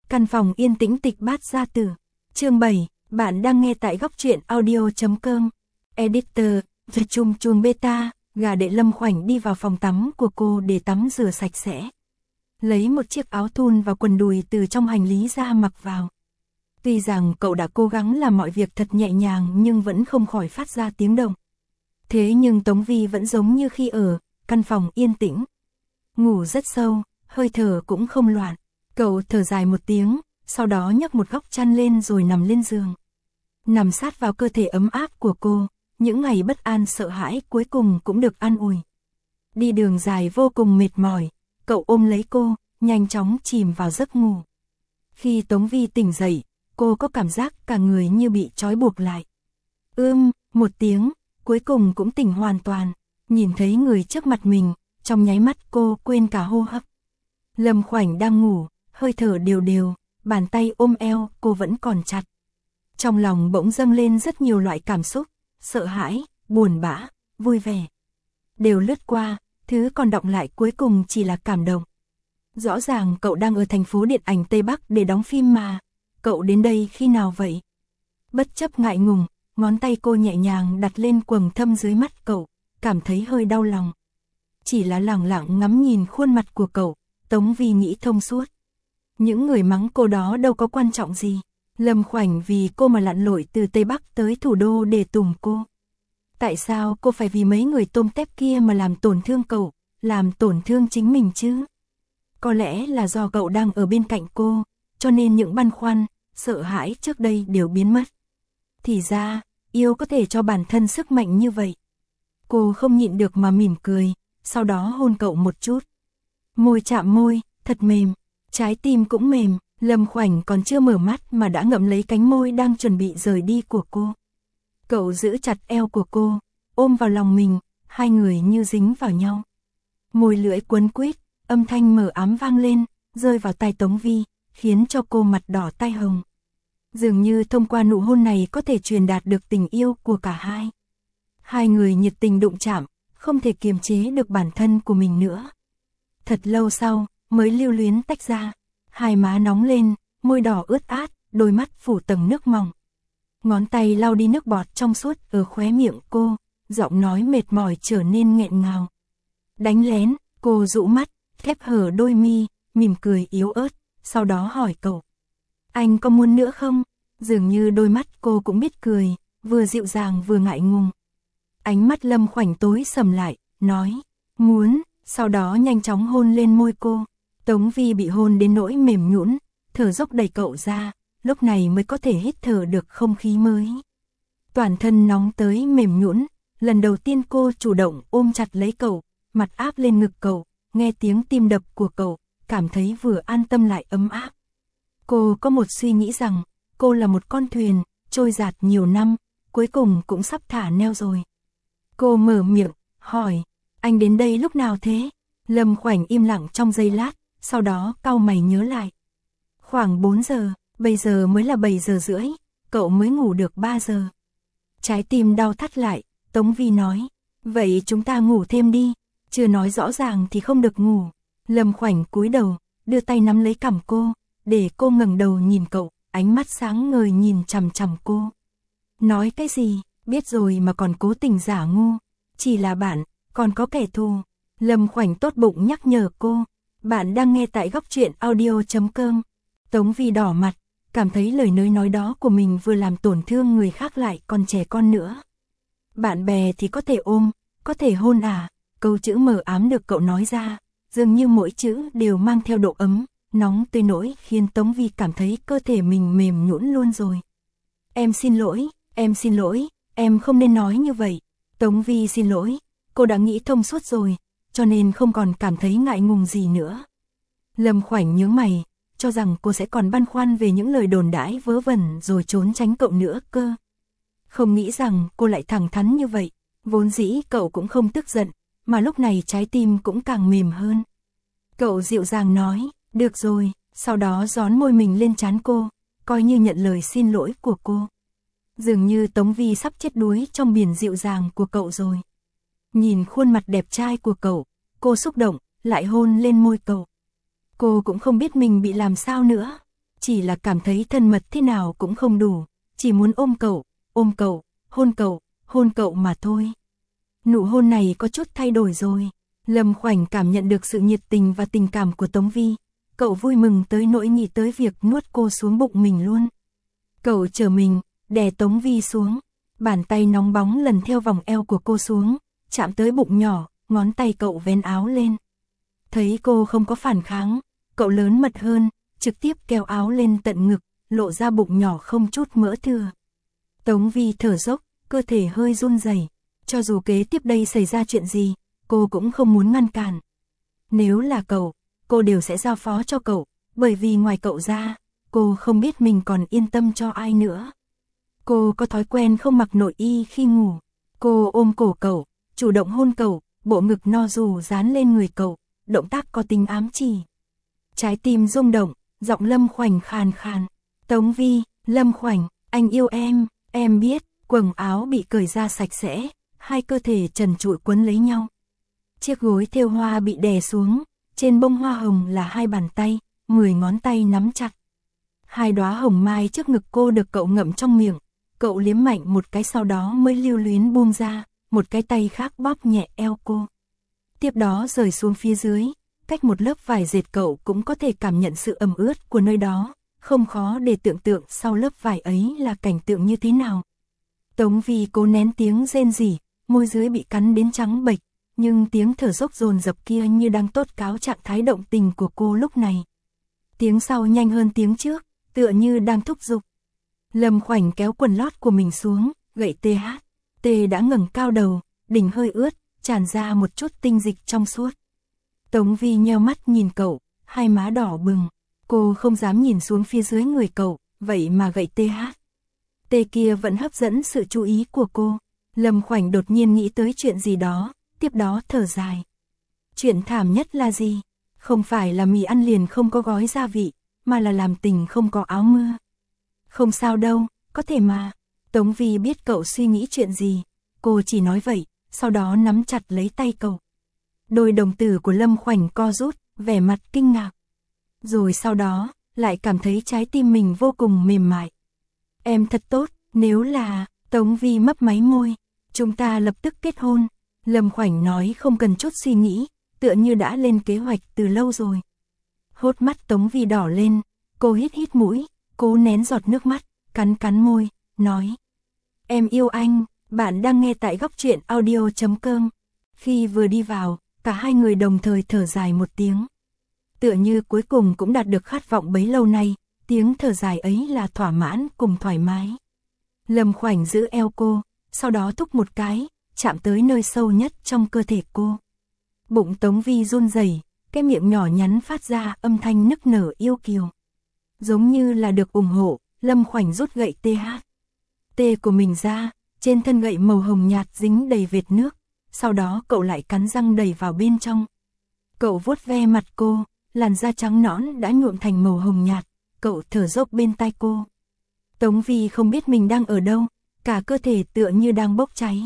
Căn phòng yên tĩnh tịch bát gia tử. Chương 7, bạn đang nghe tại góc truyện audio.com. Editor, The Chum Chum Beta, gà đệ Lâm Khoảnh đi vào phòng tắm của cô để tắm rửa sạch sẽ. Lấy một chiếc áo thun và quần đùi từ trong hành lý ra mặc vào. Tuy rằng cậu đã cố gắng làm mọi việc thật nhẹ nhàng nhưng vẫn không khỏi phát ra tiếng động. Thế nhưng Tống Vi vẫn giống như khi ở căn phòng yên tĩnh. Ngủ rất sâu, hơi thở cũng không loạn. Cậu thở dài một tiếng, sau đó nhấc một góc chăn lên rồi nằm lên giường. Nằm sát vào cơ thể ấm áp của cô, những ngày bất an sợ hãi cuối cùng cũng được an ủi. Đi đường dài vô cùng mệt mỏi, cậu ôm lấy cô, nhanh chóng chìm vào giấc ngủ. Khi Tống Vi tỉnh dậy, cô có cảm giác cả người như bị trói buộc lại. Một tiếng, cuối cùng cũng tỉnh hoàn toàn, nhìn thấy người trước mặt mình, trong nháy mắt cô quên cả hô hấp. Lâm Khoảnh đang ngủ, hơi thở đều đều, bàn tay ôm eo cô vẫn còn chặt. Trong lòng bỗng dâng lên rất nhiều loại cảm xúc, sợ hãi, buồn bã, vui vẻ. Đều lướt qua, thứ còn đọng lại cuối cùng chỉ là cảm động. Rõ ràng cậu đang ở thành phố điện ảnh Tây Bắc để đóng phim mà, cậu đến đây khi nào vậy? Bất chấp ngại ngùng, ngón tay cô nhẹ nhàng đặt lên quầng thâm dưới mắt cậu, cảm thấy hơi đau lòng. Chỉ là lẳng lặng ngắm nhìn khuôn mặt của cậu, Tống Vi nghĩ thông suốt. Những người mắng cô đó đâu có quan trọng gì. Lâm Khoảnh vì cô mà lặn lội từ Tây Bắc tới thủ đô để tùng cô. Tại sao cô phải vì mấy người tôm tép kia mà làm tổn thương cậu, làm tổn thương chính mình chứ? Có lẽ là do cậu đang ở bên cạnh cô, cho nên những băn khoăn, sợ hãi trước đây đều biến mất. Thì ra, yêu có thể cho bản thân sức mạnh như vậy. Cô không nhịn được mà mỉm cười, sau đó hôn cậu một chút. Môi chạm môi, thật mềm, trái tim cũng mềm. Lâm Khoảnh còn chưa mở mắt mà đã ngậm lấy cánh môi đang chuẩn bị rời đi của cô. Cậu giữ chặt eo của cô, ôm vào lòng mình, hai người như dính vào nhau. Môi lưỡi quấn quýt, âm thanh mờ ám vang lên, rơi vào tai Tống Vi, khiến cho cô mặt đỏ tai hồng. Dường như thông qua nụ hôn này có thể truyền đạt được tình yêu của cả hai. Hai người nhiệt tình đụng chạm, không thể kiềm chế được bản thân của mình nữa. Thật lâu sau, mới lưu luyến tách ra. Hai má nóng lên, môi đỏ ướt át, đôi mắt phủ tầng nước mỏng. Ngón tay lau đi nước bọt trong suốt ở khóe miệng cô, giọng nói mệt mỏi trở nên nghẹn ngào. Đánh lén, cô dụ mắt, khép hở đôi mi, mỉm cười yếu ớt, sau đó hỏi cậu. Anh có muốn nữa không? Dường như đôi mắt cô cũng biết cười, vừa dịu dàng vừa ngại ngùng. Ánh mắt Lâm Khoảnh tối sầm lại, nói, muốn, sau đó nhanh chóng hôn lên môi cô. Tống Vi bị hôn đến nỗi mềm nhũn, thở dốc đẩy cậu ra, lúc này mới có thể hít thở được không khí mới. Toàn thân nóng tới mềm nhũn, lần đầu tiên cô chủ động ôm chặt lấy cậu, mặt áp lên ngực cậu, nghe tiếng tim đập của cậu, cảm thấy vừa an tâm lại ấm áp. Cô có một suy nghĩ rằng, cô là một con thuyền, trôi dạt nhiều năm, cuối cùng cũng sắp thả neo rồi. Cô mở miệng, hỏi, anh đến đây lúc nào thế? Lâm Khoảnh im lặng trong giây lát, sau đó cau mày nhớ lại. Khoảng 4 giờ, bây giờ mới là 7 giờ rưỡi, cậu mới ngủ được 3 giờ. Trái tim đau thắt lại, Tống Vi nói, vậy chúng ta ngủ thêm đi, chưa nói rõ ràng thì không được ngủ. Lâm Khoảnh cúi đầu, đưa tay nắm lấy cằm cô, để cô ngẩng đầu nhìn cậu, ánh mắt sáng ngời nhìn chằm chằm cô. Nói cái gì, biết rồi mà còn cố tình giả ngu, chỉ là bạn, còn có kẻ thù. Lâm Khoảnh tốt bụng nhắc nhở cô. Bạn đang nghe tại góc truyện audio.com. Tống Vi đỏ mặt, cảm thấy lời nói đó của mình vừa làm tổn thương người khác lại còn trẻ con nữa. Bạn bè thì có thể ôm, có thể hôn à, câu chữ mờ ám được cậu nói ra, dường như mỗi chữ đều mang theo độ ấm, nóng tới nỗi khiến Tống Vi cảm thấy cơ thể mình mềm nhũn luôn rồi. Em xin lỗi, em không nên nói như vậy. Tống Vi xin lỗi, cô đã nghĩ thông suốt rồi, cho nên không còn cảm thấy ngại ngùng gì nữa. Lâm Khoảnh nhướng mày, cho rằng cô sẽ còn băn khoăn về những lời đồn đãi vớ vẩn rồi trốn tránh cậu nữa cơ. Không nghĩ rằng cô lại thẳng thắn như vậy, vốn dĩ cậu cũng không tức giận, mà lúc này trái tim cũng càng mềm hơn. Cậu dịu dàng nói, được rồi, sau đó gión môi mình lên trán cô, coi như nhận lời xin lỗi của cô. Dường như Tống Vi sắp chết đuối trong biển dịu dàng của cậu rồi. Nhìn khuôn mặt đẹp trai của cậu, cô xúc động, lại hôn lên môi cậu. Cô cũng không biết mình bị làm sao nữa. chỉ là cảm thấy thân mật thế nào cũng không đủ, chỉ muốn ôm cậu, hôn cậu mà thôi. Nụ hôn này có chút thay đổi rồi. Lâm Khoảnh cảm nhận được sự nhiệt tình và tình cảm của Tống Vi. Cậu vui mừng tới nỗi nghĩ tới việc nuốt cô xuống bụng mình luôn. Cậu trở mình, đè Tống Vi xuống. Bàn tay nóng bóng lần theo vòng eo của cô xuống, chạm tới bụng nhỏ, ngón tay cậu vén áo lên. Thấy cô không có phản kháng, cậu lớn mật hơn, trực tiếp kéo áo lên tận ngực, lộ ra bụng nhỏ không chút mỡ thừa. Tống Vi thở dốc, cơ thể hơi run rẩy. Cho dù kế tiếp đây xảy ra chuyện gì, cô cũng không muốn ngăn cản. Nếu là cậu, cô đều sẽ giao phó cho cậu, bởi vì ngoài cậu ra, cô không biết mình còn yên tâm cho ai nữa. Cô có thói quen không mặc nội y khi ngủ. Cô ôm cổ cậu, chủ động hôn cậu, bộ ngực no dù dán lên người cậu, động tác có tính ám chỉ. Trái tim rung động, giọng Lâm Khoảnh khàn khàn. Tống Vi, Lâm Khoảnh, anh yêu em biết. Quần áo bị cởi ra sạch sẽ, hai cơ thể trần trụi quấn lấy nhau. Chiếc gối thêu hoa bị đè xuống, trên bông hoa hồng là hai bàn tay, 10 ngón tay nắm chặt. Hai đóa hồng mai trước ngực cô được cậu ngậm trong miệng, cậu liếm mạnh một cái sau đó mới lưu luyến buông ra, một cái tay khác bóp nhẹ eo cô. Tiếp đó rời xuống phía dưới, cách một lớp vải dệt cậu cũng có thể cảm nhận sự ẩm ướt của nơi đó, không khó để tưởng tượng sau lớp vải ấy là cảnh tượng như thế nào. Tống Vi cố nén tiếng rên rỉ, môi dưới bị cắn đến trắng bệch, nhưng tiếng thở dốc dồn dập kia như đang tố cáo trạng thái động tình của cô lúc này. Tiếng sau nhanh hơn tiếng trước, tựa như đang thúc giục. Lâm Khoảnh kéo quần lót của mình xuống, gậy TH. T đã ngẩng cao đầu, đỉnh hơi ướt, tràn ra một chút tinh dịch trong suốt. Tống Vi nheo mắt nhìn cậu, hai má đỏ bừng. Cô không dám nhìn xuống phía dưới người cậu, vậy mà gậy TH. T kia vẫn hấp dẫn sự chú ý của cô. Lâm Khoảnh đột nhiên nghĩ tới chuyện gì đó, tiếp đó thở dài. Chuyện thảm nhất là gì? Không phải là mì ăn liền không có gói gia vị, mà là làm tình không có áo mưa. Không sao đâu, có thể mà. Tống Vi biết cậu suy nghĩ chuyện gì, cô chỉ nói vậy, sau đó nắm chặt lấy tay cậu. Đôi đồng tử của Lâm Khoảnh co rút, vẻ mặt kinh ngạc. Rồi sau đó, lại cảm thấy trái tim mình vô cùng mềm mại. Em thật tốt, nếu là... Tống Vi mấp máy môi, chúng ta lập tức kết hôn. Lâm Khoảnh nói không cần chút suy nghĩ, tựa như đã lên kế hoạch từ lâu rồi. Hốt mắt Tống Vi đỏ lên, cô hít hít mũi, cố nén giọt nước mắt, cắn môi, nói. Em yêu anh, bạn đang nghe tại góc truyện audio.com. Khi vừa đi vào, cả hai người đồng thời thở dài một tiếng. Tựa như cuối cùng cũng đạt được khát vọng bấy lâu nay, tiếng thở dài ấy là thỏa mãn cùng thoải mái. Lâm Khoảnh giữ eo cô, sau đó thúc một cái, chạm tới nơi sâu nhất trong cơ thể cô. Bụng Tống Vi run rẩy, cái miệng nhỏ nhắn phát ra âm thanh nức nở yêu kiều. Giống như là được ủng hộ, Lâm Khoảnh rút gậy TH. T của mình ra, trên thân gậy màu hồng nhạt dính đầy vệt nước, sau đó cậu lại cắn răng đẩy vào bên trong. Cậu vuốt ve mặt cô, làn da trắng nõn đã nhuộm thành màu hồng nhạt, cậu thở dốc bên tai cô. Tống Vi không biết mình đang ở đâu, cả cơ thể tựa như đang bốc cháy.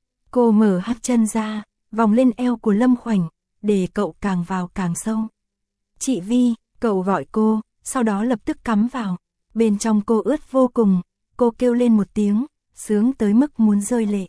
Cô mở hắt chân ra, vòng lên eo của Lâm Khoảnh, để cậu càng vào càng sâu. Chị Vi, cậu gọi cô, sau đó lập tức cắm vào. Bên trong cô ướt vô cùng, cô kêu lên một tiếng, sướng tới mức muốn rơi lệ.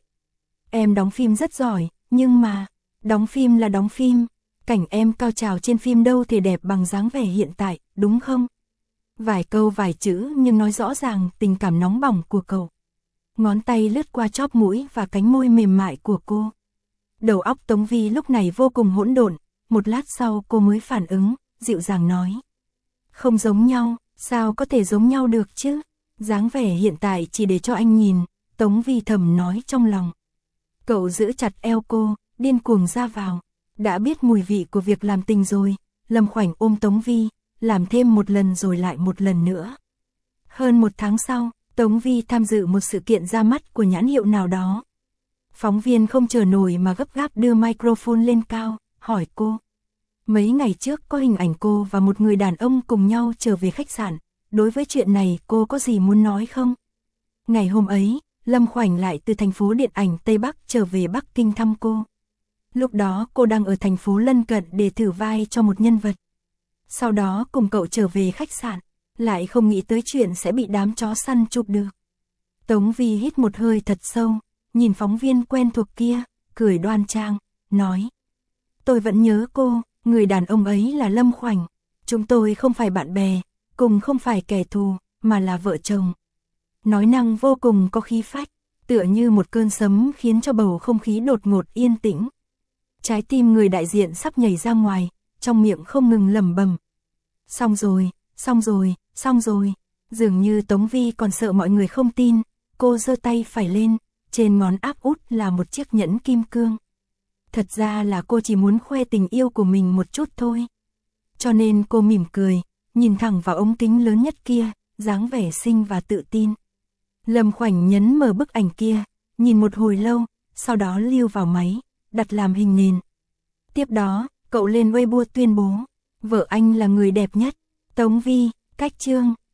Em đóng phim rất giỏi, nhưng mà, đóng phim là đóng phim, cảnh em cao trào trên phim đâu thể đẹp bằng dáng vẻ hiện tại, đúng không? Vài câu vài chữ nhưng nói rõ ràng tình cảm nóng bỏng của cậu. Ngón tay lướt qua chóp mũi và cánh môi mềm mại của cô. Đầu óc Tống Vi lúc này vô cùng hỗn độn, một lát sau cô mới phản ứng, dịu dàng nói. Không giống nhau, sao có thể giống nhau được chứ? Dáng vẻ hiện tại chỉ để cho anh nhìn, Tống Vi thầm nói trong lòng. Cậu giữ chặt eo cô, điên cuồng ra vào. Đã biết mùi vị của việc làm tình rồi, Lâm Khoảnh ôm Tống Vi, làm thêm một lần rồi lại một lần nữa. Hơn một tháng sau, Tống Vi tham dự một sự kiện ra mắt của nhãn hiệu nào đó. Phóng viên không chờ nổi mà gấp gáp đưa microphone lên cao, hỏi cô. Mấy ngày trước có hình ảnh cô và một người đàn ông cùng nhau trở về khách sạn, đối với chuyện này cô có gì muốn nói không? Ngày hôm ấy, Lâm Khoảnh lại từ thành phố điện ảnh Tây Bắc trở về Bắc Kinh thăm cô. Lúc đó cô đang ở thành phố lân cận để thử vai cho một nhân vật. Sau đó cùng cậu trở về khách sạn. lại không nghĩ tới chuyện sẽ bị đám chó săn chụp được. Tống Vi hít một hơi thật sâu, nhìn phóng viên quen thuộc kia, cười đoan trang, nói. Tôi vẫn nhớ cô, người đàn ông ấy là Lâm Khoảnh. Chúng tôi không phải bạn bè, cùng không phải kẻ thù, mà là vợ chồng. Nói năng vô cùng có khí phách, tựa như một cơn sấm khiến cho bầu không khí đột ngột yên tĩnh. Trái tim người đại diện sắp nhảy ra ngoài, trong miệng không ngừng lẩm bẩm. Xong rồi, xong rồi, xong rồi. Dường như Tống Vi còn sợ mọi người không tin, cô giơ tay phải lên, trên ngón áp út là một chiếc nhẫn kim cương. Thật ra là cô chỉ muốn khoe tình yêu của mình một chút thôi. Cho nên cô mỉm cười, nhìn thẳng vào ống kính lớn nhất kia, dáng vẻ xinh và tự tin. Lâm Khoảnh nhấn mở bức ảnh kia, nhìn một hồi lâu, sau đó lưu vào máy, đặt làm hình nền. Tiếp đó, cậu lên Weibo tuyên bố, vợ anh là người đẹp nhất. Tống Vi, cách chương.